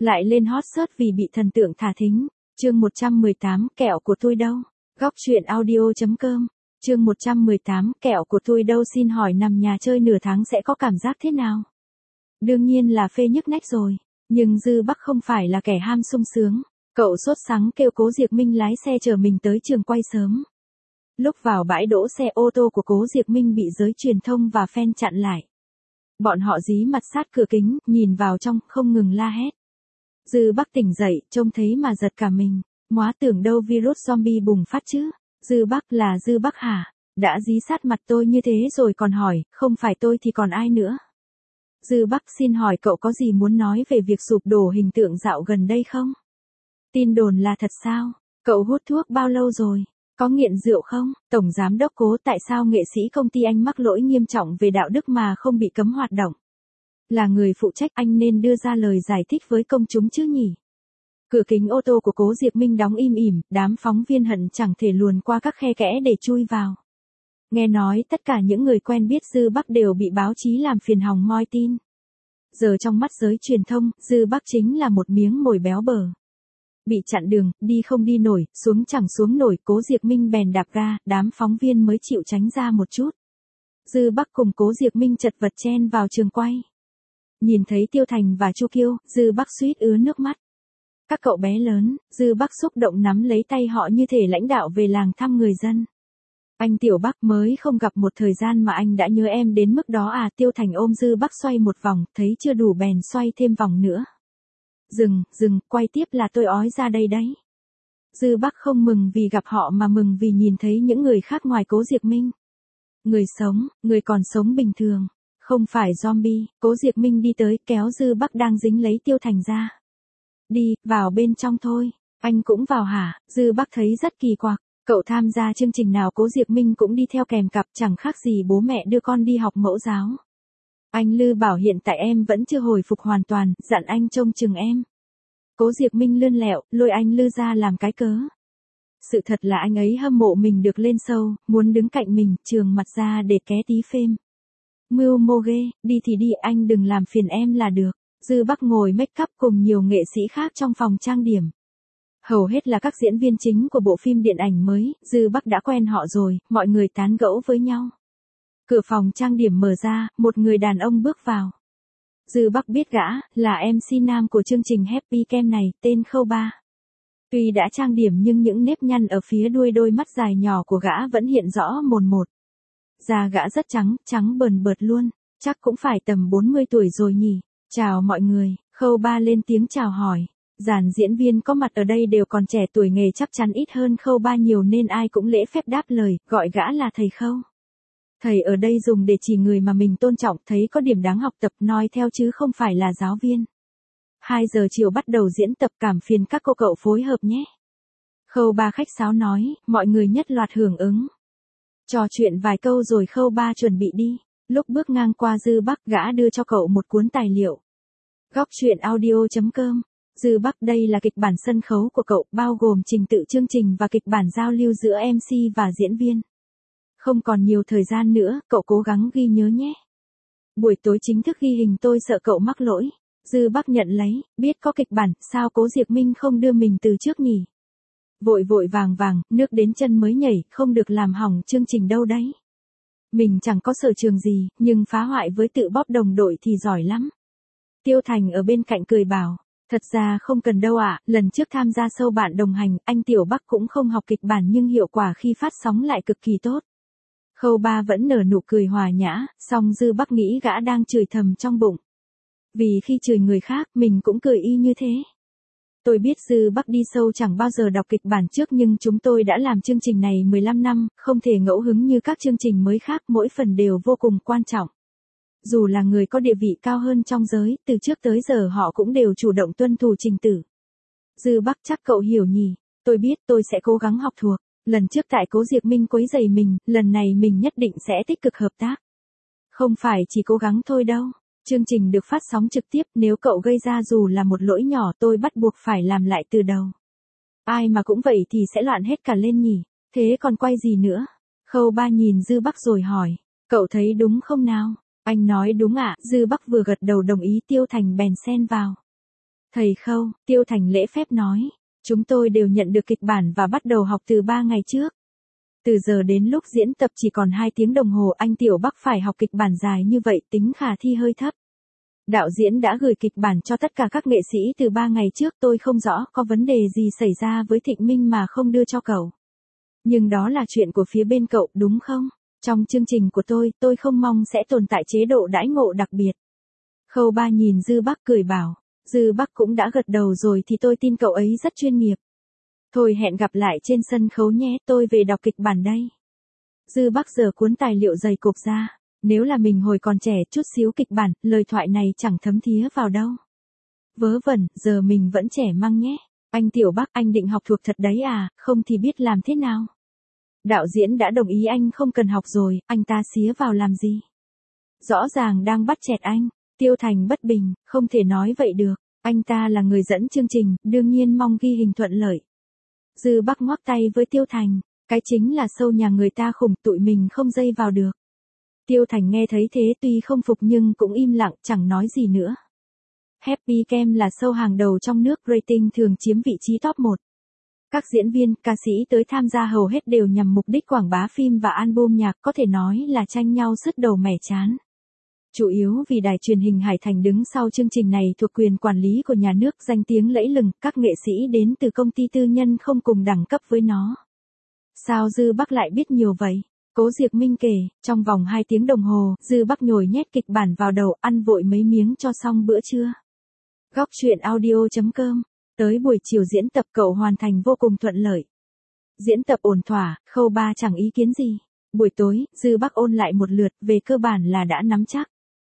Lại lên hot search vì bị thần tượng thả thính. Chương 118, kẹo của tôi đâu? Góc truyện audio.com. Chương 118, kẹo của tôi đâu? Xin hỏi nằm nhà chơi nửa tháng sẽ có cảm giác thế nào? Đương nhiên là phê nhức nách rồi. Nhưng Dư Bắc không phải là kẻ ham sung sướng. Cậu sốt sắng kêu Cố Diệc Minh lái xe chở mình tới trường quay sớm. Lúc vào bãi đỗ xe ô tô của Cố Diệc Minh bị giới truyền thông và fan chặn lại. Bọn họ dí mặt sát cửa kính, nhìn vào trong, không ngừng la hét. Dư Bắc tỉnh dậy, trông thấy mà giật cả mình. Móa tưởng đâu virus zombie bùng phát chứ. Dư Bắc là Dư Bắc hả? Đã dí sát mặt tôi như thế rồi còn hỏi, không phải tôi thì còn ai nữa? Dư Bắc xin hỏi cậu có gì muốn nói về việc sụp đổ hình tượng dạo gần đây không? Tin đồn là thật sao? Cậu hút thuốc bao lâu rồi? Có nghiện rượu không? Tổng giám đốc Cố, tại sao nghệ sĩ công ty anh mắc lỗi nghiêm trọng về đạo đức mà không bị cấm hoạt động? Là người phụ trách anh nên đưa ra lời giải thích với công chúng chứ nhỉ? Cửa kính ô tô của Cố Diệc Minh đóng im ỉm, đám phóng viên hận chẳng thể luồn qua các khe kẽ để chui vào. Nghe nói tất cả những người quen biết Dư Bắc đều bị báo chí làm phiền hòng moi tin. Giờ trong mắt giới truyền thông, Dư Bắc chính là một miếng mồi béo bở. Bị chặn đường, đi không đi nổi, xuống chẳng xuống nổi, Cố Diệc Minh bèn đạp ga, đám phóng viên mới chịu tránh ra một chút. Dư Bắc cùng Cố Diệc Minh chật vật chen vào trường quay. Nhìn thấy Tiêu Thành và Chu Kiêu, Dư Bắc suýt ứa nước mắt. Các cậu bé lớn, Dư Bắc xúc động nắm lấy tay họ như thể lãnh đạo về làng thăm người dân. Anh Tiểu Bắc, mới không gặp một thời gian mà anh đã nhớ em đến mức đó à? Tiêu Thành ôm Dư Bắc xoay một vòng, thấy chưa đủ bèn xoay thêm vòng nữa. Dừng, quay tiếp là tôi ói ra đây đấy. Dư Bắc không mừng vì gặp họ mà mừng vì nhìn thấy những người khác ngoài Cố Diệc Minh. Người sống, người còn sống bình thường, không phải zombie. Cố Diệc Minh đi tới kéo Dư Bắc đang dính lấy Tiêu Thành ra. Đi, vào bên trong thôi. Anh cũng vào hả? Dư Bắc thấy rất kỳ quặc. Cậu tham gia chương trình nào Cố Diệc Minh cũng đi theo kèm cặp, chẳng khác gì bố mẹ đưa con đi học mẫu giáo. Anh Lư bảo hiện tại em vẫn chưa hồi phục hoàn toàn, dặn anh trông chừng em. Cố Diệc Minh lươn lẹo, lôi anh Lư ra làm cái cớ. Sự thật là anh ấy hâm mộ mình được lên show, muốn đứng cạnh mình, trường mặt ra để ké tí phêm. Mưu mô ghê, đi thì đi, anh đừng làm phiền em là được. Dư Bắc ngồi make up cùng nhiều nghệ sĩ khác trong phòng trang điểm. Hầu hết là các diễn viên chính của bộ phim điện ảnh mới, Dư Bắc đã quen họ rồi, mọi người tán gẫu với nhau. Cửa phòng trang điểm mở ra, một người đàn ông bước vào. Dư Bắc biết gã, là MC nam của chương trình Happy Cam này, tên Khâu Ba. Tuy đã trang điểm nhưng những nếp nhăn ở phía đuôi đôi mắt dài nhỏ của gã vẫn hiện rõ mồn một. Da gã rất trắng bờn bợt luôn, chắc cũng phải tầm 40 tuổi rồi nhỉ. Chào mọi người, Khâu Ba lên tiếng chào hỏi. Dàn diễn viên có mặt ở đây đều còn trẻ, tuổi nghề chắc chắn ít hơn Khâu Ba nhiều nên ai cũng lễ phép đáp lời, gọi gã là thầy Khâu. Thầy ở đây dùng để chỉ người mà mình tôn trọng, thấy có điểm đáng học tập nói theo chứ không phải là giáo viên. 2 giờ chiều bắt đầu diễn tập, cảm phiền các cô cậu phối hợp nhé. Khâu Ba khách sáo nói, mọi người nhất loạt hưởng ứng. Trò chuyện vài câu rồi Khâu Ba chuẩn bị đi. Lúc bước ngang qua Dư Bắc, gã đưa cho cậu một cuốn tài liệu. Góc truyện audio.com. Dư Bắc, đây là kịch bản sân khấu của cậu, bao gồm trình tự chương trình và kịch bản giao lưu giữa MC và diễn viên. Không còn nhiều thời gian nữa, cậu cố gắng ghi nhớ nhé. Buổi tối chính thức ghi hình, tôi sợ cậu mắc lỗi. Dư Bắc nhận lấy, biết có kịch bản, sao Cố Diệc Minh không đưa mình từ trước nhỉ? Vội vàng, nước đến chân mới nhảy, không được làm hỏng chương trình đâu đấy. Mình chẳng có sở trường gì, nhưng phá hoại với tự bóp đồng đội thì giỏi lắm. Tiêu Thành ở bên cạnh cười bảo, thật ra không cần đâu ạ, lần trước tham gia show bạn đồng hành, anh Tiểu Bắc cũng không học kịch bản nhưng hiệu quả khi phát sóng lại cực kỳ tốt. Khâu Ba vẫn nở nụ cười hòa nhã, song Dư Bắc nghĩ gã đang chửi thầm trong bụng. Vì khi chửi người khác, mình cũng cười y như thế. Tôi biết Dư Bắc đi show chẳng bao giờ đọc kịch bản trước nhưng chúng tôi đã làm chương trình này 15 năm, không thể ngẫu hứng như các chương trình mới khác, mỗi phần đều vô cùng quan trọng. Dù là người có địa vị cao hơn trong giới, từ trước tới giờ họ cũng đều chủ động tuân thủ trình tự. Dư Bắc, chắc cậu hiểu nhỉ, tôi biết, tôi sẽ cố gắng học thuộc. Lần trước tại Cố Diệc Minh quấy rầy mình, lần này mình nhất định sẽ tích cực hợp tác. Không phải chỉ cố gắng thôi đâu. Chương trình được phát sóng trực tiếp, nếu cậu gây ra dù là một lỗi nhỏ tôi bắt buộc phải làm lại từ đầu. Ai mà cũng vậy thì sẽ loạn hết cả lên nhỉ, thế còn quay gì nữa? Khâu Ba nhìn Dư Bắc rồi hỏi, cậu thấy đúng không nào? Anh nói đúng ạ, Dư Bắc vừa gật đầu đồng ý. Tiêu Thành bèn xen vào. Thầy Khâu, Tiêu Thành lễ phép nói. Chúng tôi đều nhận được kịch bản và bắt đầu học từ 3 ngày trước. Từ giờ đến lúc diễn tập chỉ còn 2 tiếng đồng hồ, anh Tiểu Bắc phải học kịch bản dài như vậy, tính khả thi hơi thấp. Đạo diễn đã gửi kịch bản cho tất cả các nghệ sĩ từ 3 ngày trước, tôi không rõ có vấn đề gì xảy ra với Thịnh Minh mà không đưa cho cậu. Nhưng đó là chuyện của phía bên cậu, đúng không? Trong chương trình của tôi không mong sẽ tồn tại chế độ đãi ngộ đặc biệt. Khâu Ba nhìn Dư Bắc cười bảo, Dư Bắc cũng đã gật đầu rồi thì tôi tin cậu ấy rất chuyên nghiệp. Thôi hẹn gặp lại trên sân khấu nhé, tôi về đọc kịch bản đây. Dư Bắc giờ cuốn tài liệu dày cộp ra, nếu là mình hồi còn trẻ chút xíu kịch bản, lời thoại này chẳng thấm thía vào đâu. Vớ vẩn, giờ mình vẫn trẻ măng nhé. Anh Tiểu Bắc, anh định học thuộc thật đấy à, không thì biết làm thế nào. Đạo diễn đã đồng ý anh không cần học rồi, anh ta xía vào làm gì. Rõ ràng đang bắt chẹt anh. Tiêu Thành bất bình, không thể nói vậy được. Anh ta là người dẫn chương trình, đương nhiên mong ghi hình thuận lợi. Dư Bắc ngoắc tay với Tiêu Thành, cái chính là show nhà người ta khủng, tụi mình không dây vào được. Tiêu Thành nghe thấy thế tuy không phục nhưng cũng im lặng, chẳng nói gì nữa. Happy Camp là show hàng đầu trong nước, rating thường chiếm vị trí top 1. Các diễn viên, ca sĩ tới tham gia hầu hết đều nhằm mục đích quảng bá phim và album nhạc, có thể nói là tranh nhau sứt đầu mẻ trán. Chủ yếu vì đài truyền hình Hải Thành đứng sau chương trình này thuộc quyền quản lý của nhà nước, danh tiếng lẫy lừng, các nghệ sĩ đến từ công ty tư nhân không cùng đẳng cấp với nó. Sao Dư Bắc lại biết nhiều vậy? Cố Diệc Minh kể, trong vòng 2 tiếng đồng hồ, Dư Bắc nhồi nhét kịch bản vào đầu, ăn vội mấy miếng cho xong bữa trưa. Góc truyện audio.com. Tới buổi chiều diễn tập cậu hoàn thành vô cùng thuận lợi. Diễn tập ổn thỏa, Khâu Ba chẳng ý kiến gì. Buổi tối, Dư Bắc ôn lại một lượt, về cơ bản là đã nắm chắc.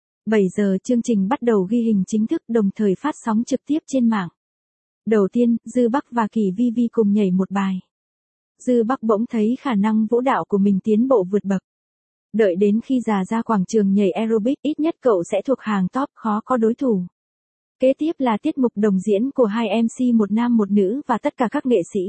7 giờ chương trình bắt đầu ghi hình chính thức, đồng thời phát sóng trực tiếp trên mạng. Đầu tiên, Dư Bắc và Kỳ Vi Vi cùng nhảy một bài. Dư Bắc bỗng thấy khả năng vũ đạo của mình tiến bộ vượt bậc. Đợi đến khi già ra quảng trường nhảy aerobic, ít nhất cậu sẽ thuộc hàng top, khó có đối thủ. Kế tiếp là tiết mục đồng diễn của 2 MC, một nam một nữ và tất cả các nghệ sĩ.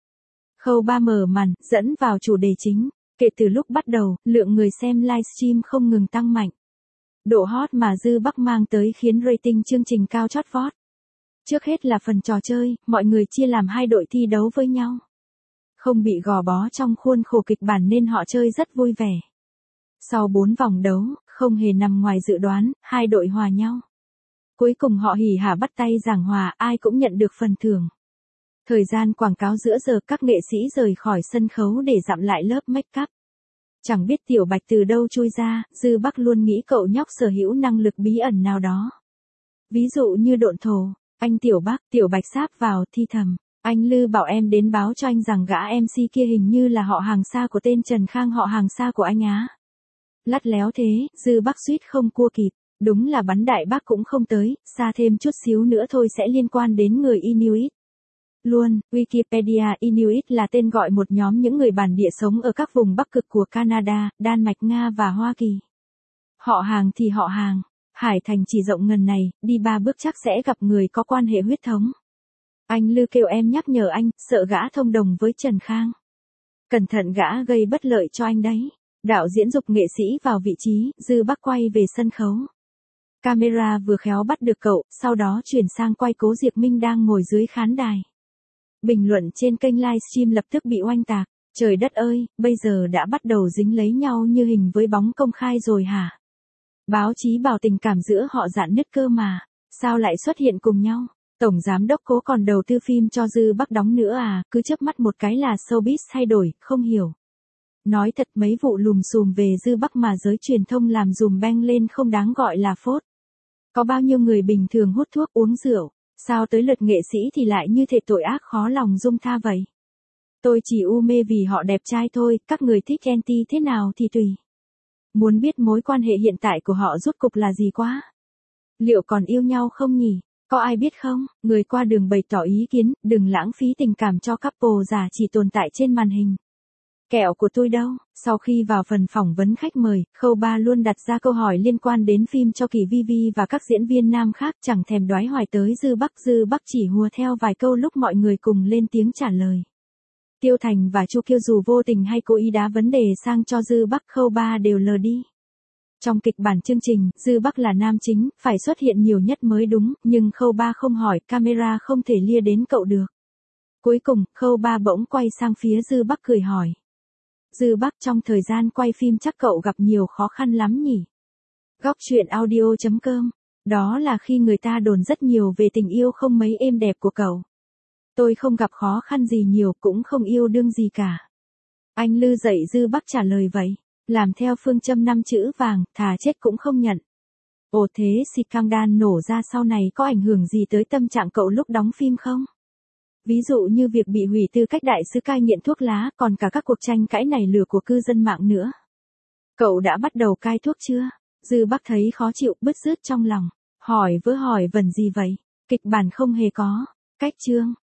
Khâu Ba mở màn, dẫn vào chủ đề chính. Kể từ lúc bắt đầu, lượng người xem livestream không ngừng tăng mạnh. Độ hot mà Dư Bắc mang tới khiến rating chương trình cao chót vót. Trước hết là phần trò chơi, mọi người chia làm 2 đội thi đấu với nhau. Không bị gò bó trong khuôn khổ kịch bản nên họ chơi rất vui vẻ. Sau 4 vòng đấu, không hề nằm ngoài dự đoán, 2 đội hòa nhau. Cuối cùng họ hỉ hả bắt tay giảng hòa, ai cũng nhận được phần thưởng. Thời gian quảng cáo giữa giờ, các nghệ sĩ rời khỏi sân khấu để dặm lại lớp make up. Chẳng biết Tiểu Bạch từ đâu chui ra, Dư Bắc luôn nghĩ cậu nhóc sở hữu năng lực bí ẩn nào đó. Ví dụ như độn thổ. Anh Tiểu Bắc, Tiểu Bạch sáp vào, thi thầm. Anh Lư bảo em đến báo cho anh rằng gã MC kia hình như là họ hàng xa của tên Trần Khang, họ hàng xa của anh á. Lắt léo thế, Dư Bắc suýt không cua kịp. Đúng là bắn đại bác cũng không tới, xa thêm chút xíu nữa thôi sẽ liên quan đến người Inuit. Luôn, Wikipedia Inuit là tên gọi một nhóm những người bản địa sống ở các vùng Bắc Cực của Canada, Đan Mạch, Nga và Hoa Kỳ. Họ hàng thì họ hàng. Hải Thành chỉ rộng ngần này, đi 3 bước chắc sẽ gặp người có quan hệ huyết thống. Anh Lư kêu em nhắc nhở anh, sợ gã thông đồng với Trần Khang. Cẩn thận gã gây bất lợi cho anh đấy. Đạo diễn dục nghệ sĩ vào vị trí, Dư Bắc quay về sân khấu. Camera vừa khéo bắt được cậu, sau đó chuyển sang quay Cố Diệc Minh đang ngồi dưới khán đài. Bình luận trên kênh livestream lập tức bị oanh tạc. Trời đất ơi, bây giờ đã bắt đầu dính lấy nhau như hình với bóng công khai rồi hả? Báo chí bảo tình cảm giữa họ rạn nứt cơ mà. Sao lại xuất hiện cùng nhau? Tổng giám đốc Cố còn đầu tư phim cho Dư Bắc đóng nữa à, cứ chớp mắt một cái là showbiz thay đổi, không hiểu. Nói thật mấy vụ lùm xùm về Dư Bắc mà giới truyền thông làm dùm beng lên không đáng gọi là phốt. Có bao nhiêu người bình thường hút thuốc uống rượu, sao tới lượt nghệ sĩ thì lại như thể tội ác khó lòng dung tha vậy. Tôi chỉ u mê vì họ đẹp trai thôi, các người thích anti thế nào thì tùy. Muốn biết mối quan hệ hiện tại của họ rốt cục là gì quá? Liệu còn yêu nhau không nhỉ? Có ai biết không? Người qua đường bày tỏ ý kiến, đừng lãng phí tình cảm cho couple giả chỉ tồn tại trên màn hình. Kẹo của tôi đâu? Sau khi vào phần phỏng vấn khách mời, Khâu Ba luôn đặt ra câu hỏi liên quan đến phim cho Kỳ Vi Vi và các diễn viên nam khác, chẳng thèm đoái hoài tới Dư Bắc. Dư Bắc chỉ hùa theo vài câu lúc mọi người cùng lên tiếng trả lời. Tiêu Thành và Chu Kiêu dù vô tình hay cố ý đá vấn đề sang cho Dư Bắc, Khâu Ba đều lờ đi. Trong kịch bản chương trình, Dư Bắc là nam chính, phải xuất hiện nhiều nhất mới đúng, nhưng Khâu Ba không hỏi, camera không thể lia đến cậu được. Cuối cùng, Khâu Ba bỗng quay sang phía Dư Bắc cười hỏi. Dư Bắc, trong thời gian quay phim chắc cậu gặp nhiều khó khăn lắm nhỉ? Góc truyện audio.com. Đó là khi người ta đồn rất nhiều về tình yêu không mấy êm đẹp của cậu. Tôi không gặp khó khăn gì nhiều, cũng không yêu đương gì cả. Anh Lư dạy Dư Bắc trả lời vậy. Làm theo phương châm 5 chữ vàng, thà chết cũng không nhận. Ồ thế scandal nổ ra sau này có ảnh hưởng gì tới tâm trạng cậu lúc đóng phim không? Ví dụ như việc bị hủy tư cách đại sứ cai nghiện thuốc lá, còn cả các cuộc tranh cãi nảy lửa của cư dân mạng nữa. Cậu đã bắt đầu cai thuốc chưa? Dư Bắc thấy khó chịu, bứt rứt trong lòng. Hỏi vớ hỏi vẩn gì vậy? Kịch bản không hề có. Cách chương.